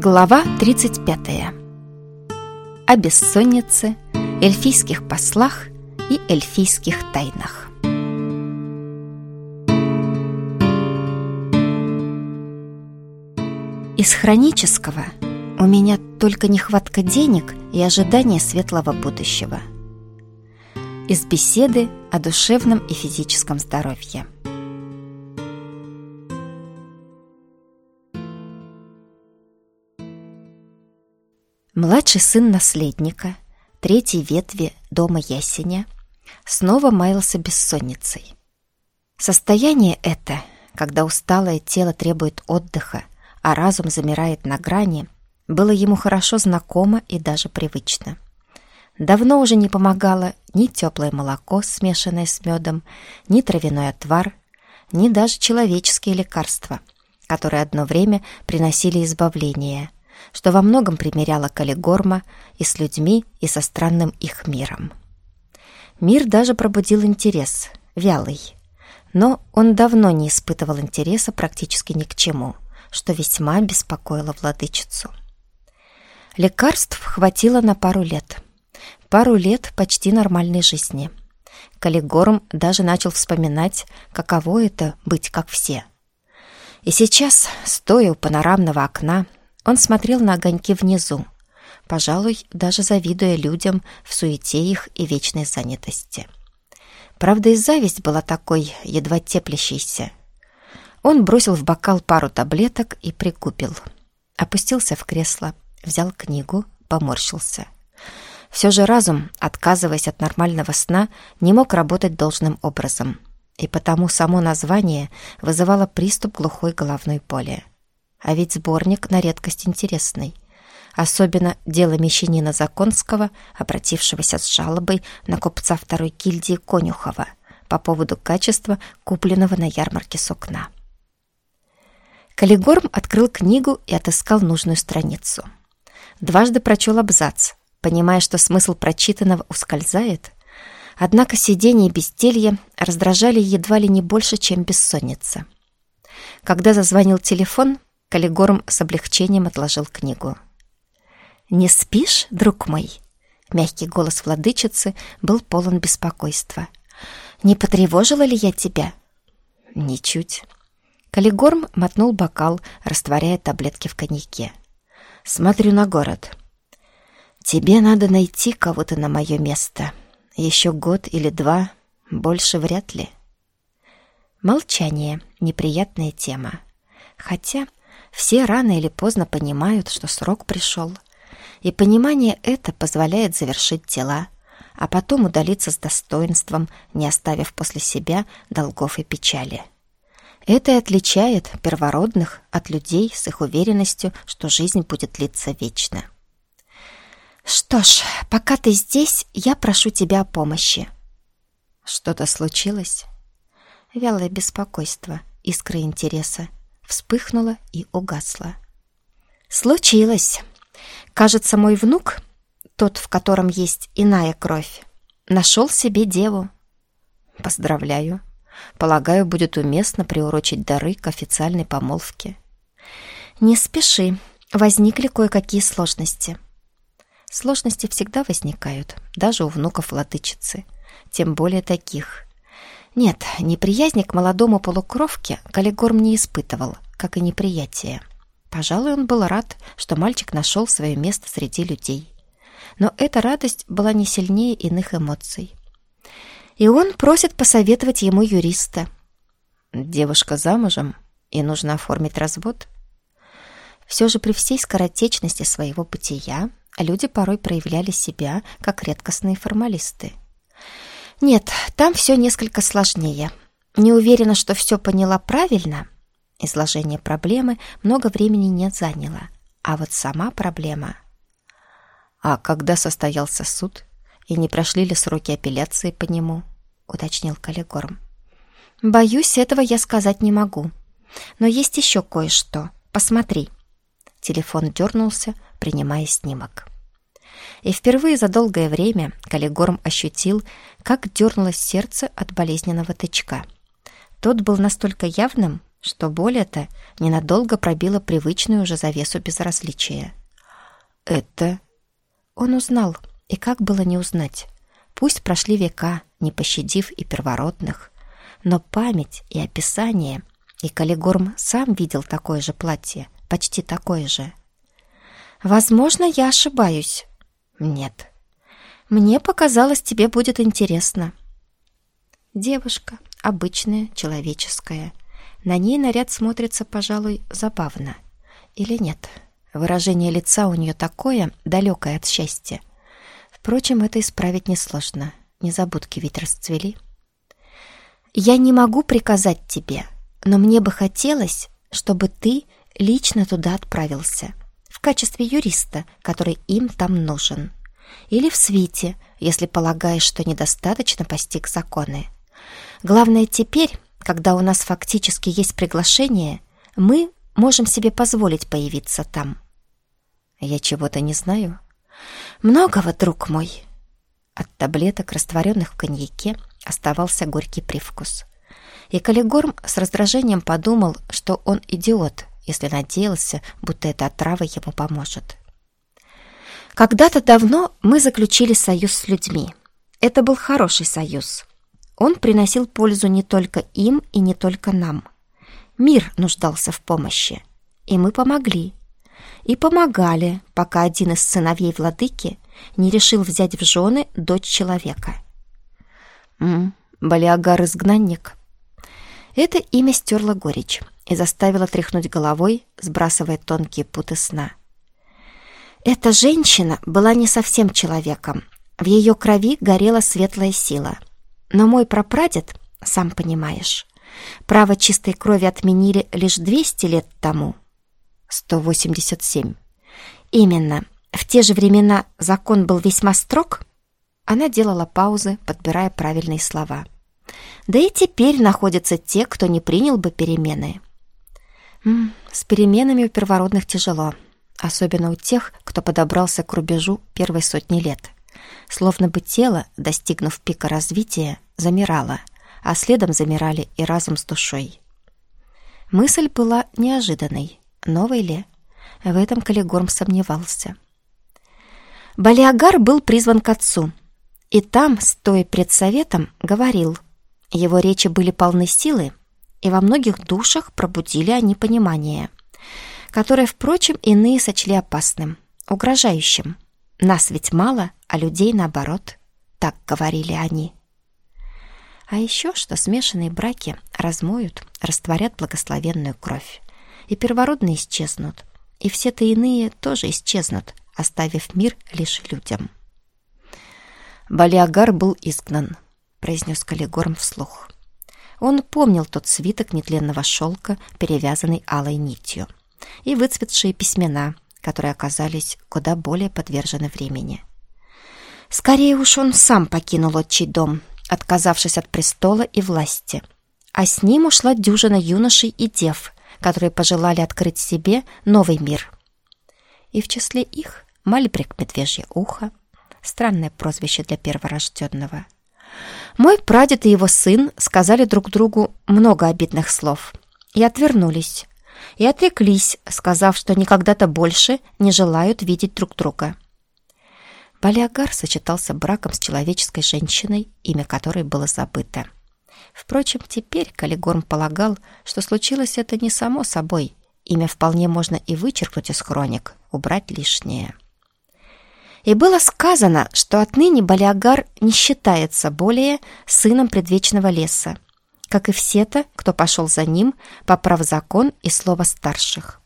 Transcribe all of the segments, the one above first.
Глава 35. О бессоннице, эльфийских послах и эльфийских тайнах. Из хронического у меня только нехватка денег и ожидание светлого будущего. Из беседы о душевном и физическом здоровье. Младший сын наследника, третьей ветви дома Ясеня, снова маялся бессонницей. Состояние это, когда усталое тело требует отдыха, а разум замирает на грани, было ему хорошо знакомо и даже привычно. Давно уже не помогало ни теплое молоко, смешанное с медом, ни травяной отвар, ни даже человеческие лекарства, которые одно время приносили избавление, что во многом примеряло Калигорма и с людьми, и со странным их миром. Мир даже пробудил интерес, вялый, но он давно не испытывал интереса практически ни к чему, что весьма беспокоило владычицу. Лекарств хватило на пару лет почти нормальной жизни. Калигорм даже начал вспоминать, каково это быть как все. И сейчас, стоя у панорамного окна, он смотрел на огоньки внизу, пожалуй, даже завидуя людям в суете их и вечной занятости. Правда, и зависть была такой, едва теплящейся. Он бросил в бокал пару таблеток и прикупил. Опустился в кресло, взял книгу, поморщился. Все же разум, отказываясь от нормального сна, не мог работать должным образом, и потому само название вызывало приступ глухой головной боли. А ведь сборник на редкость интересный. Особенно дело мещанина Законского, обратившегося с жалобой на купца второй гильдии Конюхова по поводу качества купленного на ярмарке сукна. Калигорм открыл книгу и отыскал нужную страницу. Дважды прочел абзац, понимая, что смысл прочитанного ускользает. Однако сидение и безделье раздражали едва ли не больше, чем бессонница. Когда зазвонил телефон, Калигорм с облегчением отложил книгу. «Не спишь, друг мой?» Мягкий голос владычицы был полон беспокойства. «Не потревожила ли я тебя?» «Ничуть». Калигорм мотнул бокал, растворяя таблетки в коньяке. «Смотрю на город. Тебе надо найти кого-то на мое место. Еще год или два, больше вряд ли». Молчание — неприятная тема. Хотя все рано или поздно понимают, что срок пришел, и понимание это позволяет завершить дела, а потом удалиться с достоинством, не оставив после себя долгов и печали. Это и отличает первородных от людей с их уверенностью, что жизнь будет длиться вечно. «Что ж, пока ты здесь, я прошу тебя о помощи». «Что-то случилось?» Вялое беспокойство, искра интереса вспыхнула и угасла. «Случилось. Кажется, мой внук, тот, в котором есть иная кровь, нашел себе деву». «Поздравляю. Полагаю, будет уместно приурочить дары к официальной помолвке». «Не спеши. Возникли кое-какие сложности». Сложности всегда возникают, даже у внуков владычицы, тем более таких. Нет, неприязни к молодому полукровке Калигорм не испытывал, как и неприятие. Пожалуй, он был рад, что мальчик нашел свое место среди людей. Но эта радость была не сильнее иных эмоций. И он просит посоветовать ему юриста. Девушка замужем, и нужно оформить развод. Все же при всей скоротечности своего бытия люди порой проявляли себя как редкостные формалисты. Нет, там все несколько сложнее. Не уверена, что все поняла правильно. Изложение проблемы много времени не заняло. А вот сама проблема... «А когда состоялся суд? И не прошли ли сроки апелляции по нему?» — уточнил Калигорм. «Боюсь, этого я сказать не могу. Но есть еще кое-что. Посмотри». Телефон дернулся, принимая снимок. И впервые за долгое время Калигорм ощутил, как дернулось сердце от болезненного тычка. Тот был настолько явным, что боль эта ненадолго пробила привычную уже завесу безразличия. «Это...» Он узнал, и как было не узнать? Пусть прошли века, не пощадив и первородных, но память и описание, и Каллигорм сам видел такое же платье, почти такое же. «Возможно, я ошибаюсь». «Нет. Мне показалось, тебе будет интересно». Девушка, обычная, человеческая. На ней наряд смотрится, пожалуй, забавно. Или нет? Выражение лица у нее такое, далекое от счастья. Впрочем, это исправить несложно. Незабудки ведь расцвели. «Я не могу приказать тебе, но мне бы хотелось, чтобы ты лично туда отправился, в качестве юриста, который им там нужен. Или в свите, если полагаешь, что недостаточно постиг законы. Главное теперь, когда у нас фактически есть приглашение, мы можем себе позволить появиться там». «Я чего-то не знаю». «Многого, друг мой». От таблеток, растворенных в коньяке, оставался горький привкус. И Каллигорм с раздражением подумал, что он идиот, если надеялся, будто эта отрава ему поможет. «Когда-то давно мы заключили союз с людьми. Это был хороший союз. Он приносил пользу не только им и не только нам. Мир нуждался в помощи, и мы помогли. И помогали, пока один из сыновей владыки не решил взять в жены дочь человека». Балиагар-изгнанник. Это имя стерло горечь и заставило тряхнуть головой, сбрасывая тонкие путы сна. Эта женщина была не совсем человеком. В ее крови горела светлая сила. Но мой прапрадед, сам понимаешь, право чистой крови отменили лишь 200 лет тому. 187. Именно. В те же времена закон был весьма строг. Она делала паузы, подбирая правильные слова. Да и теперь находятся те, кто не принял бы перемены. С переменами у первородных тяжело, особенно у тех, кто подобрался к рубежу первой сотни лет. Словно бы тело, достигнув пика развития, замирало, а следом замирали и разум с душой. Мысль была неожиданной, новой ли? В этом Каллигорм сомневался. Балиагар был призван к отцу, и там, стоя пред советом, говорил. Его речи были полны силы, и во многих душах пробудили они понимание, которое, впрочем, иные сочли опасным, угрожающим. Нас ведь мало, а людей наоборот. Так говорили они. А еще, что смешанные браки размоют, растворят благословенную кровь, и первородные исчезнут, и все-то иные тоже исчезнут, оставив мир лишь людям. «Балиагар был изгнан», — произнес Каллигорм вслух. Он помнил тот свиток нетленного шелка, перевязанный алой нитью, и выцветшие письмена, которые оказались куда более подвержены времени. Скорее уж он сам покинул отчий дом, отказавшись от престола и власти, а с ним ушла дюжина юношей и дев, которые пожелали открыть себе новый мир. И в числе их Мальбрик Медвежье ухо, странное прозвище для перворожденного. Мой прадед и его сын сказали друг другу много обидных слов и отвернулись, и отреклись, сказав, что никогда-то больше не желают видеть друг друга. Балиагар сочетался браком с человеческой женщиной, имя которой было забыто. Впрочем, теперь Каллигорм полагал, что случилось это не само собой. Имя вполне можно и вычеркнуть из хроник, убрать лишнее. И было сказано, что отныне Балиагар не считается более сыном предвечного леса, как и все-то, кто пошел за ним, поправ закон и слово старших.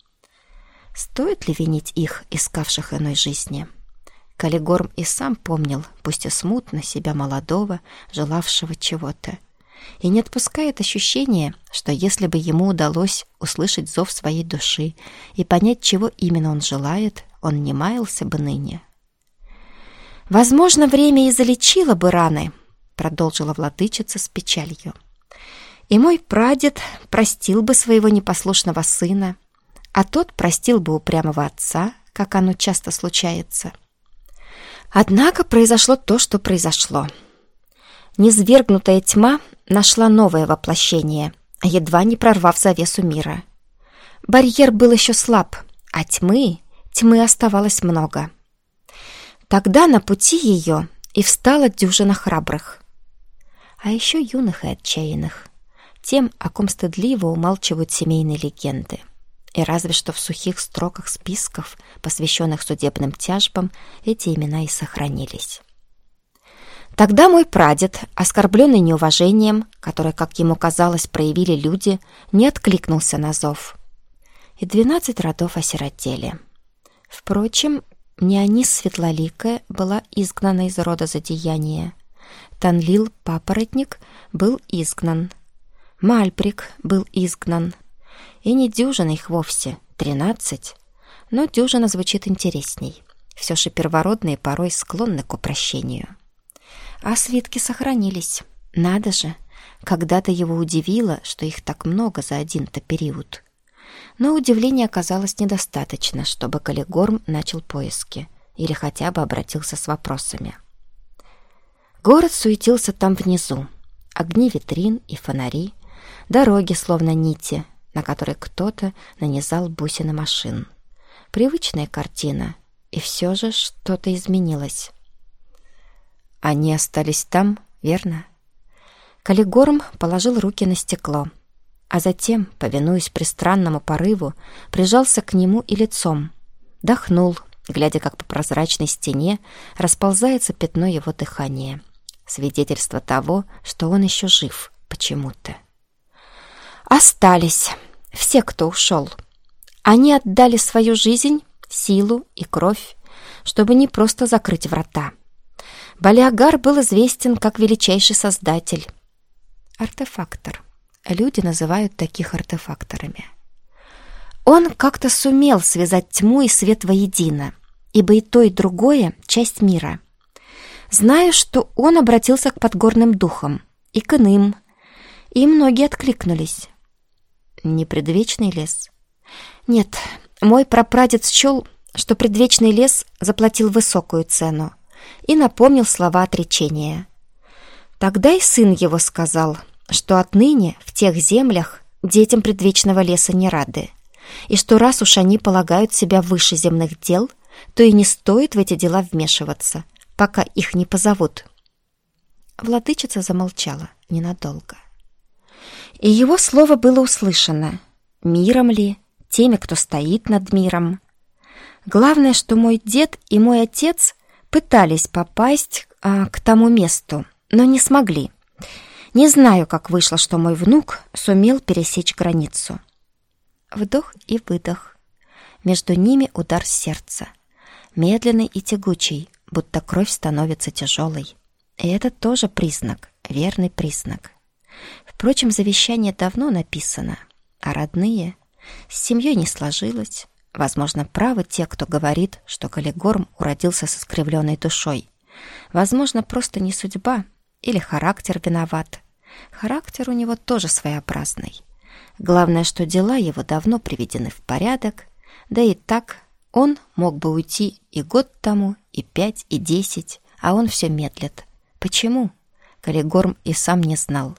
Стоит ли винить их, искавших иной жизни? Каллигорм и сам помнил, пусть и смутно, себя молодого, желавшего чего-то, и не отпускает ощущение, что если бы ему удалось услышать зов своей души и понять, чего именно он желает, он не маялся бы ныне. «Возможно, время и залечило бы раны», — продолжила владычица с печалью. «И мой прадед простил бы своего непослушного сына, а тот простил бы упрямого отца, как оно часто случается. Однако произошло то, что произошло. Низвергнутая тьма нашла новое воплощение, едва не прорвав завесу мира. Барьер был еще слаб, а тьмы оставалось много. Тогда на пути ее и встала дюжина храбрых. А еще юных и отчаянных, тем, о ком стыдливо умалчивают семейные легенды. И разве что в сухих строках списков, посвященных судебным тяжбам, эти имена и сохранились. Тогда мой прадед, оскорбленный неуважением, которое, как ему казалось, проявили люди, не откликнулся на зов. И 12 родов осиротели. Впрочем, Неонис Светлоликая была изгнана из рода за деяние. Танлил Папоротник был изгнан. Мальприк был изгнан. И не дюжина их вовсе, 13. Но дюжина звучит интересней. Все же первородные порой склонны к упрощению. А свитки сохранились. Надо же, когда-то его удивило, что их так много за один-то период. Но удивления оказалось недостаточно, чтобы Калигорм начал поиски или хотя бы обратился с вопросами. Город суетился там внизу. Огни витрин и фонари, дороги словно нити, на которые кто-то нанизал бусины машин. Привычная картина, и все же что-то изменилось. Они остались там, верно? Калигорм положил руки на стекло, а затем, повинуясь пристранному порыву, прижался к нему и лицом. Дохнул, глядя, как по прозрачной стене расползается пятно его дыхания. Свидетельство того, что он еще жив почему-то. Остались все, кто ушел. Они отдали свою жизнь, силу и кровь, чтобы не просто закрыть врата. Балиагар был известен как величайший создатель. Артефактор. Люди называют таких артефакторами. Он как-то сумел связать тьму и свет воедино, ибо и то, и другое — часть мира. Знаю, что он обратился к подгорным духам и к иным, и многие откликнулись. Не предвечный лес? Нет, мой прапрадед счел, что предвечный лес заплатил высокую цену и напомнил слова отречения. Тогда и сын его сказал, что отныне в тех землях детям предвечного леса не рады, и что раз уж они полагают себя выше земных дел, то и не стоит в эти дела вмешиваться, пока их не позовут. Владычица замолчала ненадолго. И его слово было услышано. Миром ли, теми, кто стоит над миром? Главное, что мой дед и мой отец пытались попасть к тому месту, но не смогли. Не знаю, как вышло, что мой внук сумел пересечь границу. Вдох и выдох. Между ними удар сердца. Медленный и тягучий, будто кровь становится тяжелой. И это тоже признак, верный признак. Впрочем, завещание давно написано, а родные с семьей не сложилось. Возможно, правы те, кто говорит, что Калигорм уродился с искривленной душой. Возможно, просто не судьба или характер виноват. Характер у него тоже своеобразный. Главное, что дела его давно приведены в порядок, да и так он мог бы уйти и год тому, и 5, и 10, а он все медлит. Почему? Калигорм и сам не знал.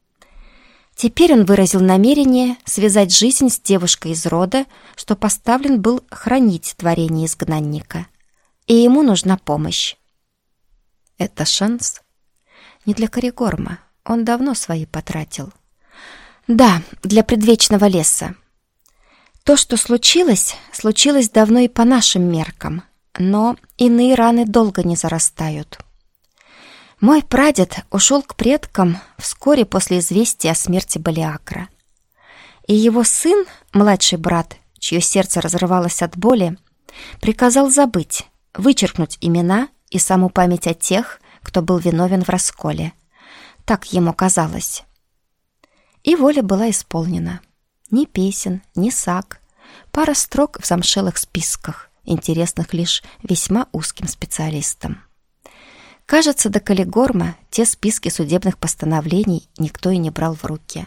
Теперь он выразил намерение связать жизнь с девушкой из рода, что поставлен был хранить творение изгнанника. И ему нужна помощь. Это шанс? Не для Калигорма. Он давно свои потратил. Да, для предвечного леса. То, что случилось, случилось давно и по нашим меркам, но иные раны долго не зарастают. Мой прадед ушел к предкам вскоре после известия о смерти Балиакра. И его сын, младший брат, чье сердце разрывалось от боли, приказал забыть, вычеркнуть имена и саму память о тех, кто был виновен в расколе. Так ему казалось. И воля была исполнена. Ни песен, ни саг, пара строк в замшелых списках, интересных лишь весьма узким специалистам. Кажется, до Калигорма те списки судебных постановлений никто и не брал в руки.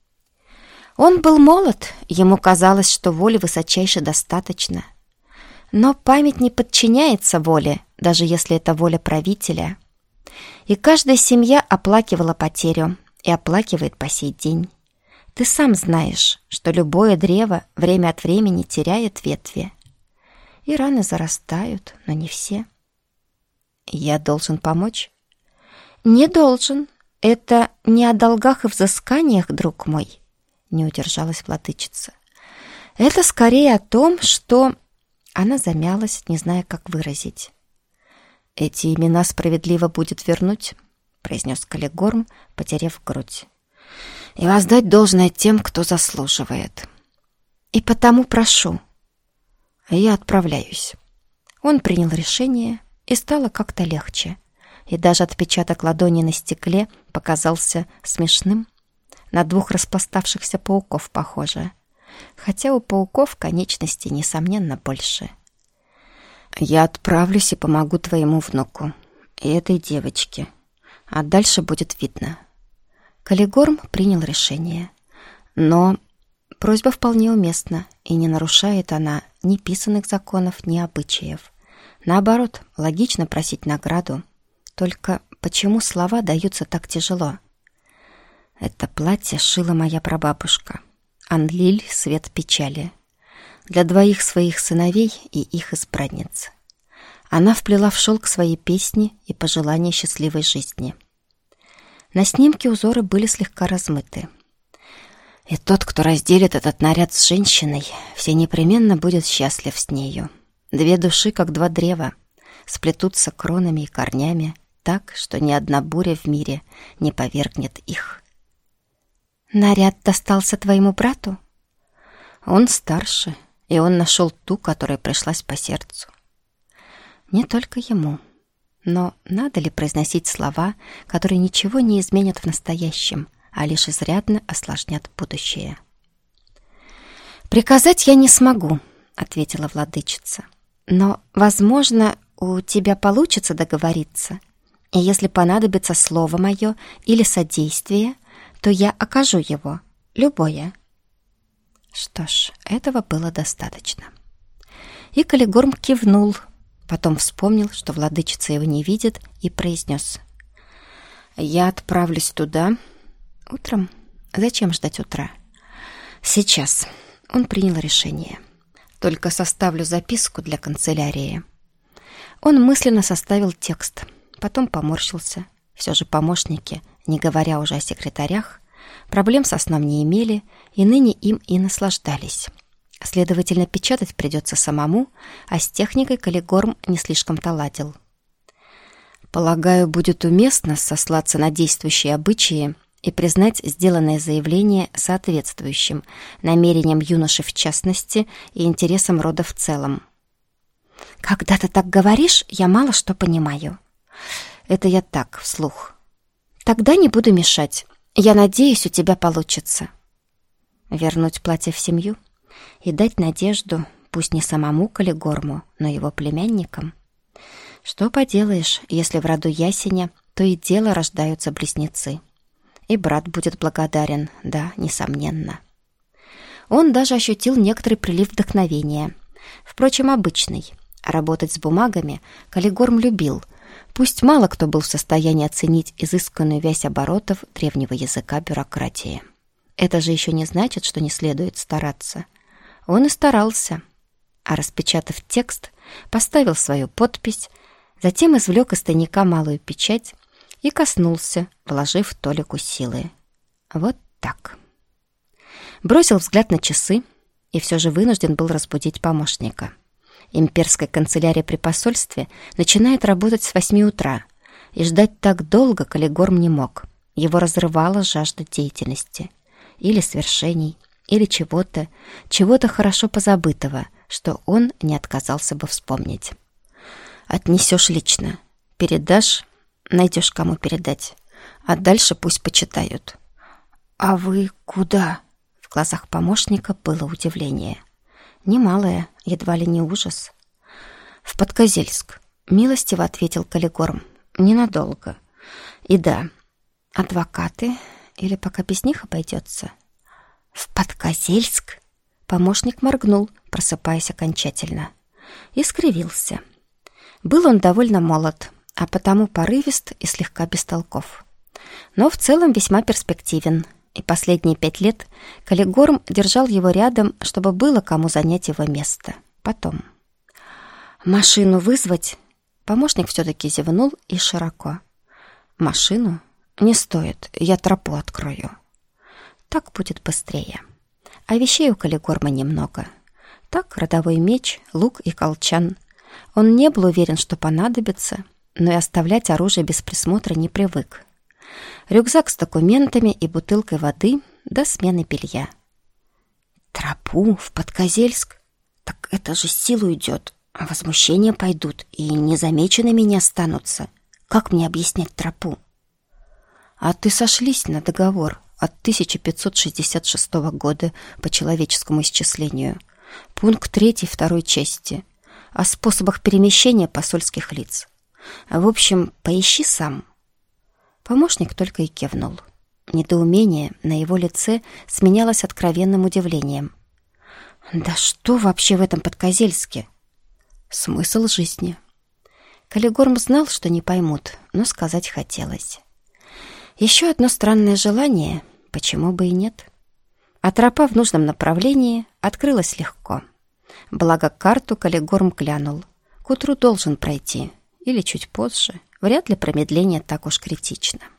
Он был молод, ему казалось, что воли высочайше достаточно. Но память не подчиняется воле, даже если это воля правителя. И каждая семья оплакивала потерю и оплакивает по сей день. Ты сам знаешь, что любое древо время от времени теряет ветви. И раны зарастают, но не все. Я должен помочь? Не должен. Это не о долгах и взысканиях, друг мой, не удержалась владычица. Это скорее о том, что... Она замялась, не зная, как выразить. «Эти имена справедливо будет вернуть», — произнес Калигорм, потеряв грудь. «И воздать должное тем, кто заслуживает. И потому прошу». «Я отправляюсь». Он принял решение, и стало как-то легче. И даже отпечаток ладони на стекле показался смешным. На 2 распластавшихся пауков похоже. Хотя у пауков конечностей, несомненно, больше. «Я отправлюсь и помогу твоему внуку и этой девочке. А дальше будет видно». Калигорм принял решение. Но просьба вполне уместна, и не нарушает она ни писанных законов, ни обычаев. Наоборот, логично просить награду. Только почему слова даются так тяжело? Это платье шила моя прабабушка. Анлиль — свет печали. Для 2 своих сыновей и их избранниц. Она вплела в шелк свои песни и пожелания счастливой жизни. На снимке узоры были слегка размыты. И тот, кто разделит этот наряд с женщиной, все непременно будет счастлив с нею. 2 души, как 2 древа, сплетутся кронами и корнями так, что ни одна буря в мире не повергнет их. «Наряд достался твоему брату?» «Он старше, и он нашел ту, которая пришлась по сердцу». Не только ему. Но надо ли произносить слова, которые ничего не изменят в настоящем, а лишь изрядно осложнят будущее? «Приказать я не смогу», — ответила владычица. «Но, возможно, у тебя получится договориться. И если понадобится слово мое или содействие, то я окажу его, любое». Что ж, этого было достаточно. И Калигорм кивнул, потом вспомнил, что владычица его не видит, и произнес: «Я отправлюсь туда утром. Зачем ждать утра? Сейчас». Он принял решение. «Только составлю записку для канцелярии». Он мысленно составил текст, потом поморщился. Все же помощники, не говоря уже о секретарях, проблем со сном не имели, и ныне им и наслаждались. Следовательно, печатать придется самому, а с техникой Калигорм не слишком-то ладил. «Полагаю, будет уместно сослаться на действующие обычаи и признать сделанное заявление соответствующим намерениям юноши в частности и интересам рода в целом». «Когда ты так говоришь, я мало что понимаю». «Это я так, вслух». «Тогда не буду мешать. Я надеюсь, у тебя получится». Вернуть платье в семью и дать надежду, пусть не самому Калигорму, но его племянникам. Что поделаешь, если в роду Ясеня то и дело рождаются близнецы. И брат будет благодарен, да, несомненно. Он даже ощутил некоторый прилив вдохновения. Впрочем, обычный. Работать с бумагами Калигорм любил, пусть мало кто был в состоянии оценить изысканную вязь оборотов древнего языка бюрократии. Это же еще не значит, что не следует стараться. Он и старался. А распечатав текст, поставил свою подпись, затем извлек из тайника малую печать и коснулся, вложив толику силы. Вот так. Бросил взгляд на часы и все же вынужден был разбудить помощника. Имперская канцелярия при посольстве начинает работать с 8 утра, и ждать так долго Калигорм не мог. Его разрывала жажда деятельности. Или свершений, или чего-то хорошо позабытого, что он не отказался бы вспомнить. «Отнесешь лично, передашь, найдешь, кому передать, а дальше пусть почитают». «А вы куда?» В глазах помощника было удивление. Немалое, едва ли не ужас. «В Подкозельск», — милостиво ответил Калигорм. «Ненадолго. И да, адвокаты, или пока без них обойдется?» «В Подкозельск?» Помощник моргнул, просыпаясь окончательно, и скривился. Был он довольно молод, а потому порывист и слегка бестолков. Но в целом весьма перспективен. И последние 5 лет Каллигорм держал его рядом, чтобы было кому занять его место. Потом. «Машину вызвать?» Помощник все-таки зевнул и широко. «Машину? Не стоит, я тропу открою». Так будет быстрее. А вещей у Каллигорма немного. Так, родовой меч, лук и колчан. Он не был уверен, что понадобится, но и оставлять оружие без присмотра не привык. Рюкзак с документами и бутылкой воды до смены белья. «Тропу в Подкозельск? Так это же силу идет, а возмущения пойдут и незамеченными не останутся. Как мне объяснять тропу?» «А ты сошлись на договор от 1566 года по человеческому исчислению. Пункт 3 второй части. О способах перемещения посольских лиц. В общем, поищи сам». Помощник только и кивнул. Недоумение на его лице сменялось откровенным удивлением. «Да что вообще в этом Подкозельске?» «Смысл жизни». Каллигорм знал, что не поймут, но сказать хотелось. Еще одно странное желание, почему бы и нет. А тропа в нужном направлении открылась легко. Благо карту Каллигорм глянул. К утру должен пройти, или чуть позже. Вряд ли промедление так уж критично.